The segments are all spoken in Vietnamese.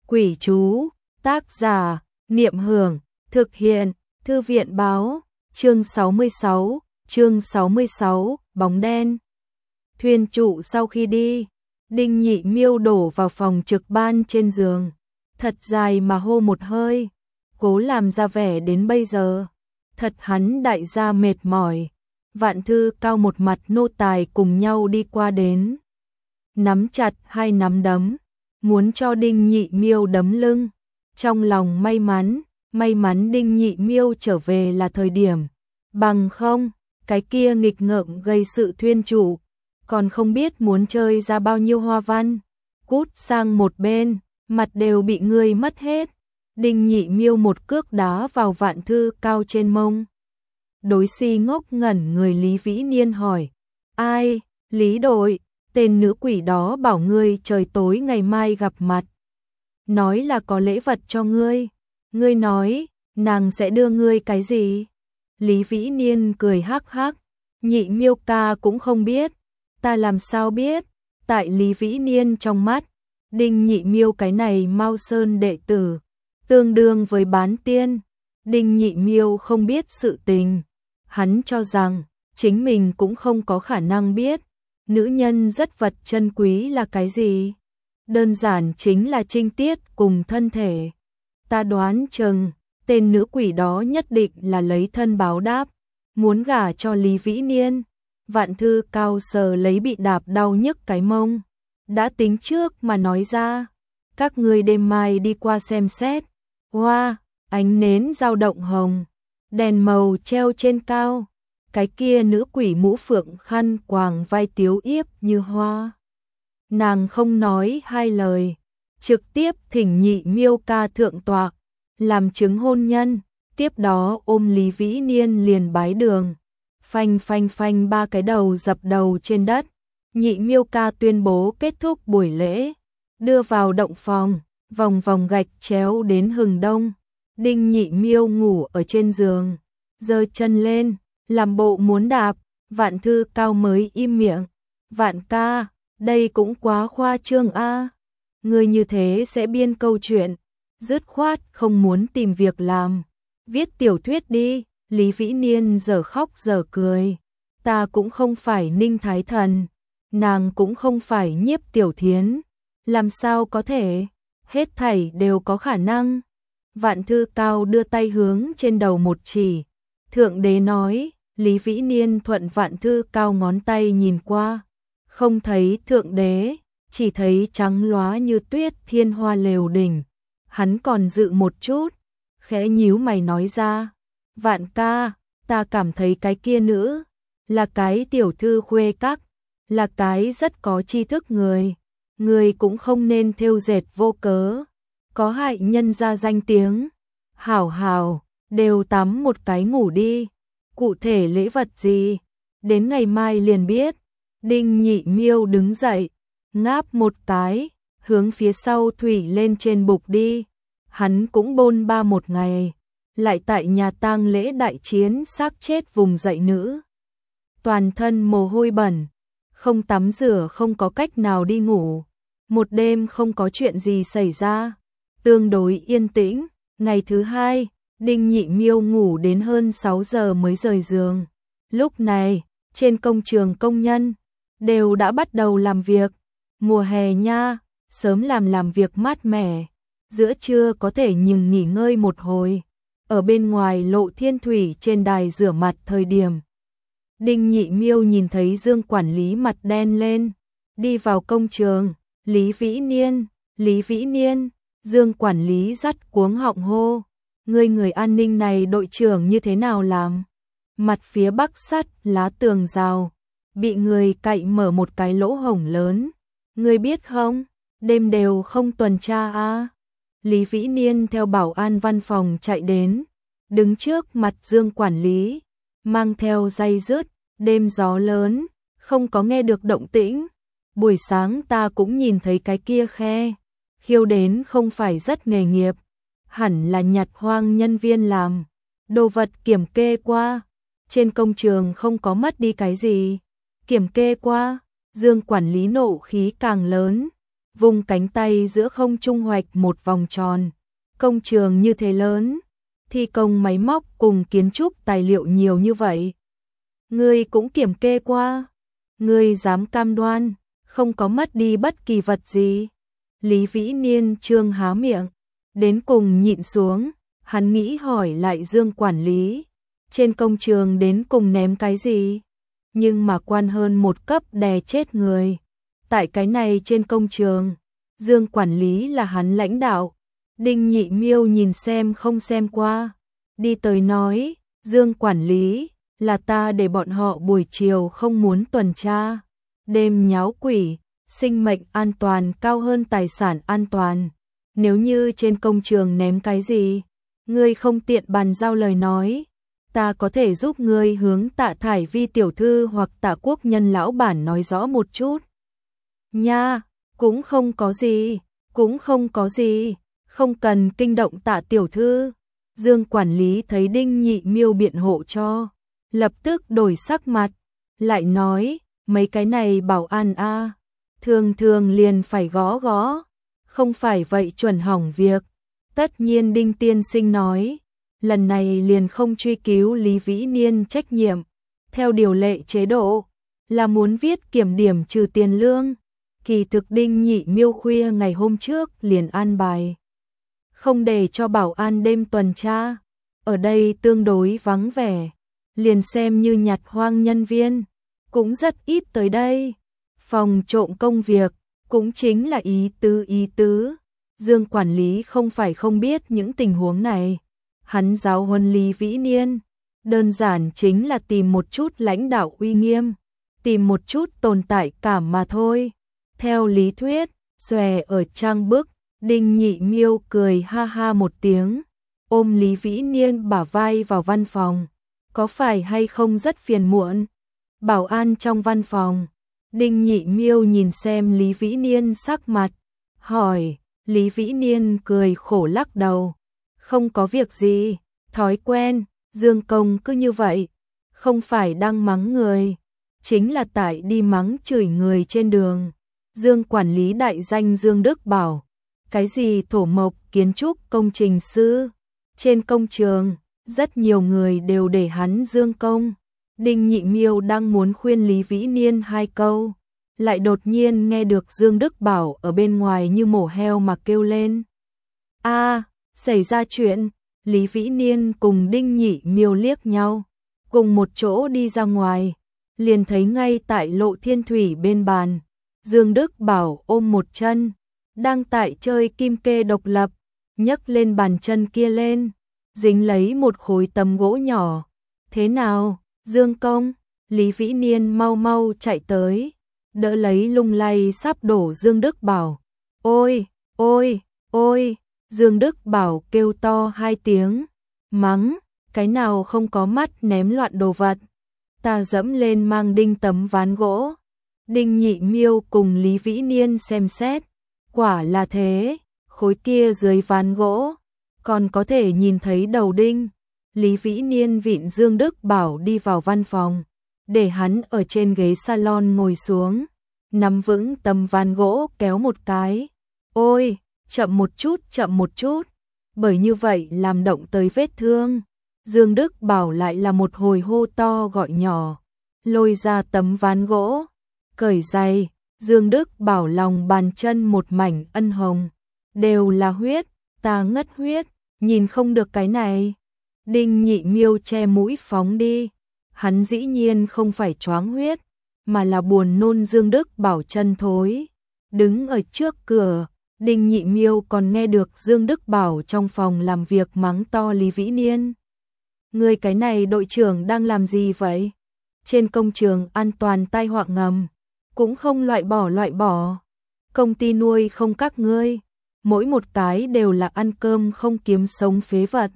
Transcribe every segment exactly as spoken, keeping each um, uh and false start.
Quỷ chú, tác giả, Niệm Hưởng, thực hiện, Thư viện Báo, chương sáu mươi sáu, chương sáu mươi sáu, bóng đen. Thuyền trụ sau khi đi, Đinh Nhị Miêu đổ vào phòng trực ban trên giường, thật dài mà hô một hơi, cố làm ra vẻ đến bây giờ. Thật hắn đại gia mệt mỏi. Vạn Thư Cao một mặt nô tài cùng nhau đi qua đến, nắm chặt hai nắm đấm, muốn cho Đinh Nhị Miêu đấm lưng. Trong lòng may mắn, may mắn Đinh Nhị Miêu trở về là thời điểm, bằng không, cái kia nghịch ngợm gây sự thuyên chủ, còn không biết muốn chơi ra bao nhiêu hoa văn. Cút sang một bên, mặt đều bị ngươi mất hết. Đinh Nhị Miêu một cước đá vào Vạn Thư Cao trên mông. Đối si ngốc ngẩn người Lý Vĩ Niên hỏi, ai? Lý đội, tên nữ quỷ đó bảo ngươi trời tối ngày mai gặp mặt, nói là có lễ vật cho ngươi. Ngươi nói, nàng sẽ đưa ngươi cái gì? Lý Vĩ Niên cười hắc hắc, Nhị Miêu ca cũng không biết. Ta làm sao biết? Tại Lý Vĩ Niên trong mắt, Đinh Nhị Miêu cái này Mao Sơn đệ tử, tương đương với bán tiên. Đinh Nhị Miêu không biết sự tình, hắn cho rằng chính mình cũng không có khả năng biết. Nữ nhân rất vật chân quý là cái gì? Đơn giản chính là trinh tiết cùng thân thể. Ta đoán chừng, tên nữ quỷ đó nhất định là lấy thân báo đáp, muốn gả cho Lý Vĩ Niên. Vạn Thư Cao sờ lấy bị đạp đau nhức cái mông, đã tính trước mà nói ra, các ngươi đêm mai đi qua xem xét. Hoa, wow, ánh nến dao động hồng, đèn màu treo trên cao, cái kia nữ quỷ mũ phượng khăn quàng vai tiếu yếp như hoa. Nàng không nói hai lời, trực tiếp thỉnh Nhị Miêu ca thượng tọa, làm chứng hôn nhân, tiếp đó ôm Lý Vĩ Niên liền bái đường. Phanh phanh phanh ba cái đầu dập đầu trên đất. Nhị Miêu ca tuyên bố kết thúc buổi lễ, đưa vào động phòng, vòng vòng gạch chéo đến hừng đông. Đinh Nhị Miêu ngủ ở trên giường, giơ chân lên, làm bộ muốn đạp. Vạn Thư Cao mới im miệng. Vạn ca, đây cũng quá khoa trương a. Người như thế sẽ biên câu chuyện, dứt khoát không muốn tìm việc làm, viết tiểu thuyết đi. Lý Vĩ Niên giờ khóc giờ cười. Ta cũng không phải Ninh Thái Thần, nàng cũng không phải Nhiếp Tiểu Thiến, làm sao có thể? Hết thảy đều có khả năng. Vạn Thư Cao đưa tay hướng trên đầu một chỉ. Thượng đế nói. Lý Vĩ Niên thuận Vạn Thư Cao ngón tay nhìn qua, không thấy thượng đế, chỉ thấy trắng lóa như tuyết thiên hoa lều đỉnh. Hắn còn dự một chút, khẽ nhíu mày nói ra, Vạn ca, ta cảm thấy cái kia nữ là cái tiểu thư khuê các, là cái rất có tri thức người, người cũng không nên thêu dệt vô cớ, có hại nhân gia danh tiếng. Hảo hảo, đều tắm một cái ngủ đi. Cụ thể lễ vật gì, đến ngày mai liền biết. Đinh Nhị Miêu đứng dậy, ngáp một cái, hướng phía sau thủy lên trên bục đi. Hắn cũng bôn ba một ngày, lại tại nhà tang lễ đại chiến xác chết vùng dậy nữ. Toàn thân mồ hôi bẩn, không tắm rửa không có cách nào đi ngủ. Một đêm không có chuyện gì xảy ra, tương đối yên tĩnh. Ngày thứ hai, Đinh Nhị Miêu ngủ đến hơn sáu giờ mới rời giường. Lúc này, trên công trường công nhân đều đã bắt đầu làm việc. Mùa hè nha, sớm làm làm việc mát mẻ, giữa trưa có thể nhừng nghỉ ngơi một hồi. Ở bên ngoài Lộ Thiên Thủy trên đài rửa mặt thời điểm, Đinh Nhị Miêu nhìn thấy Dương quản lý mặt đen lên, đi vào công trường. Lý Vĩ Niên, Lý Vĩ Niên, Dương quản lý dắt cuống họng hô. Ngươi người an ninh này đội trưởng như thế nào làm? Mặt phía bắc sắt lá tường rào, bị người cậy mở một cái lỗ hổng lớn. Ngươi biết không, đêm đều không tuần tra à? Lý Vĩ Niên theo bảo an văn phòng chạy đến, đứng trước mặt Dương quản lý, mang theo dây dứt, đêm gió lớn, không có nghe được động tĩnh. Buổi sáng ta cũng nhìn thấy cái kia khe, khiêu đến không phải rất nghề nghiệp, hẳn là nhặt hoang nhân viên làm. Đồ vật kiểm kê qua, trên công trường không có mất đi cái gì. Kiểm kê qua, Dương quản lý nộ khí càng lớn. vùng cánh tay giữa không trung hoạch một vòng tròn. Công trường như thế lớn, thi công máy móc cùng kiến trúc tài liệu nhiều như vậy. Ngươi cũng kiểm kê qua, ngươi dám cam đoan, không có mất đi bất kỳ vật gì. Lý Vĩ Niên trương há miệng, đến cùng nhịn xuống, hắn nghĩ hỏi lại Dương quản lý, trên công trường đến cùng ném cái gì? Nhưng mà quan hơn một cấp đè chết người. Tại cái này trên công trường, Dương quản lý là hắn lãnh đạo. Đinh Nhị Miêu nhìn xem không xem qua, đi tới nói, Dương quản lý, là ta để bọn họ buổi chiều không muốn tuần tra, đêm nháo quỷ, sinh mệnh an toàn cao hơn tài sản an toàn. Nếu như trên công trường ném cái gì, ngươi không tiện bàn giao lời nói, ta có thể giúp ngươi hướng Tạ Thải Vi tiểu thư hoặc Tạ Quốc Nhân lão bản nói rõ một chút. Nha, cũng không có gì, cũng không có gì, không cần kinh động Tạ tiểu thư. Dương quản lý thấy Đinh Nhị Miêu biện hộ cho, lập tức đổi sắc mặt, lại nói, mấy cái này bảo an a, thường thường liền phải gõ gõ, không phải vậy chuẩn hỏng việc. Tất nhiên Đinh tiên sinh nói, lần này liền không truy cứu Lý Vĩ Niên trách nhiệm, theo điều lệ chế độ, là muốn viết kiểm điểm trừ tiền lương. Kỳ thực Đinh Nhị Miêu khuya ngày hôm trước liền an bài, không để cho bảo an đêm tuần tra, ở đây tương đối vắng vẻ, liền xem như nhặt hoang nhân viên, cũng rất ít tới đây. Phòng trộm công việc, cũng chính là ý tứ ý tứ. Dương quản lý không phải không biết những tình huống này, hắn giáo huấn Lý Vĩ Niên, đơn giản chính là tìm một chút lãnh đạo uy nghiêm, tìm một chút tồn tại cảm mà thôi. Theo lý thuyết, xòe ở trang bức, Đinh Nhị Miêu cười ha ha một tiếng, ôm Lý Vĩ Niên bả vai vào văn phòng, có phải hay không rất phiền muộn? Bảo an trong văn phòng, Đinh Nhị Miêu nhìn xem Lý Vĩ Niên sắc mặt, hỏi. Lý Vĩ Niên cười khổ lắc đầu, không có việc gì, thói quen, Dương công cứ như vậy, không phải đang mắng người, chính là tại đi mắng chửi người trên đường. Dương quản lý đại danh Dương Đức Bảo, cái gì thổ mộc, kiến trúc, công trình sư, trên công trường, rất nhiều người đều để hắn Dương công. Đinh Nhị Miêu đang muốn khuyên Lý Vĩ Niên hai câu, lại đột nhiên nghe được Dương Đức Bảo ở bên ngoài như mổ heo mà kêu lên. A, xảy ra chuyện. Lý Vĩ Niên cùng Đinh Nhị Miêu liếc nhau, cùng một chỗ đi ra ngoài, liền thấy ngay tại Lộ Thiên Thủy bên bàn, Dương Đức Bảo ôm một chân, đang tại chơi kim kê độc lập, nhấc lên bàn chân kia lên, dính lấy một khối tấm gỗ nhỏ. Thế nào, Dương công? Lý Vĩ Niên mau mau chạy tới, đỡ lấy lung lay sắp đổ Dương Đức Bảo. Ôi, ôi, ôi, Dương Đức Bảo kêu to hai tiếng, mắng, cái nào không có mắt ném loạn đồ vật. Ta dẫm lên mang đinh tấm ván gỗ. Đinh Nhị Miêu cùng Lý Vĩ Niên xem xét, quả là thế, khối kia dưới ván gỗ, còn có thể nhìn thấy đầu đinh. Lý Vĩ Niên vịn Dương Đức Bảo đi vào văn phòng, để hắn ở trên ghế salon ngồi xuống, nắm vững tấm ván gỗ kéo một cái. Ôi, chậm một chút, chậm một chút, bởi như vậy làm động tới vết thương. Dương Đức Bảo lại là một hồi hô to gọi nhỏ, lôi ra tấm ván gỗ, cởi giày. Dương Đức Bảo lòng bàn chân một mảnh ân hồng, đều là huyết, ta ngất huyết, nhìn không được cái này. Đinh Nhị Miêu che mũi phóng đi, hắn dĩ nhiên không phải choáng huyết, mà là buồn nôn. Dương Đức Bảo chân thối, đứng ở trước cửa, Đinh Nhị Miêu còn nghe được Dương Đức Bảo trong phòng làm việc mắng to Lý Vĩ Niên. Người cái này đội trưởng đang làm gì vậy? Trên công trường an toàn tai họa ngầm, cũng không loại bỏ loại bỏ. Công ty nuôi không các ngươi, mỗi một cái đều là ăn cơm không kiếm sống phế vật.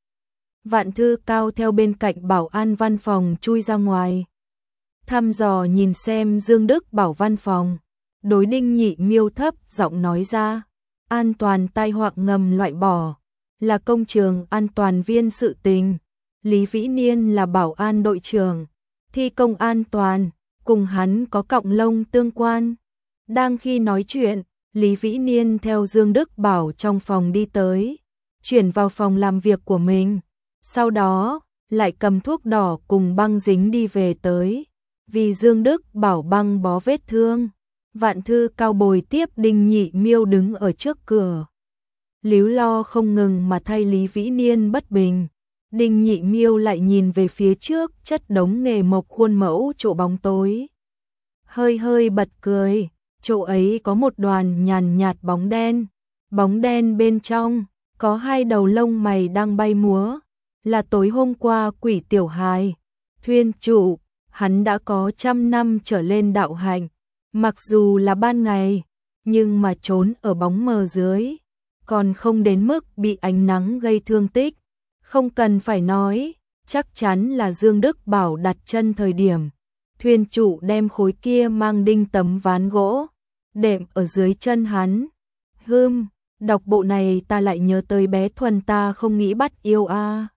Vạn Thư Cao theo bên cạnh bảo an văn phòng chui ra ngoài, thăm dò nhìn xem Dương Đức Bảo văn phòng, đối Đinh Nhị Miêu thấp giọng nói ra, an toàn tai họa ngầm loại bỏ, là công trường an toàn viên sự tình. Lý Vĩ Niên là bảo an đội trưởng, thi công an toàn, cùng hắn có cọng lông tương quan. Đang khi nói chuyện, Lý Vĩ Niên theo Dương Đức Bảo trong phòng đi tới, chuyển vào phòng làm việc của mình, sau đó lại cầm thuốc đỏ cùng băng dính đi về tới, vì Dương Đức Bảo băng bó vết thương. Vạn Thư cao bồi tiếp Đinh Nhị Miêu đứng ở trước cửa, líu lo không ngừng mà thay Lý Vĩ Niên bất bình. Đinh Nhị Miêu lại nhìn về phía trước chất đống nghề mộc khuôn mẫu chỗ bóng tối, hơi hơi bật cười. Chỗ ấy có một đoàn nhàn nhạt bóng đen, bóng đen bên trong có hai đầu lông mày đang bay múa, là tối hôm qua Quỷ Tiểu Hài. Thuyên trụ, hắn đã có trăm năm trở lên đạo hạnh, mặc dù là ban ngày, nhưng mà trốn ở bóng mờ dưới, còn không đến mức bị ánh nắng gây thương tích. Không cần phải nói, chắc chắn là Dương Đức Bảo đặt chân thời điểm Thuyên trụ đem khối kia mang đinh tấm ván gỗ đệm ở dưới chân hắn. Hừm, đọc bộ này ta lại nhớ tới bé Thuần ta không nghĩ bắt yêu a. À.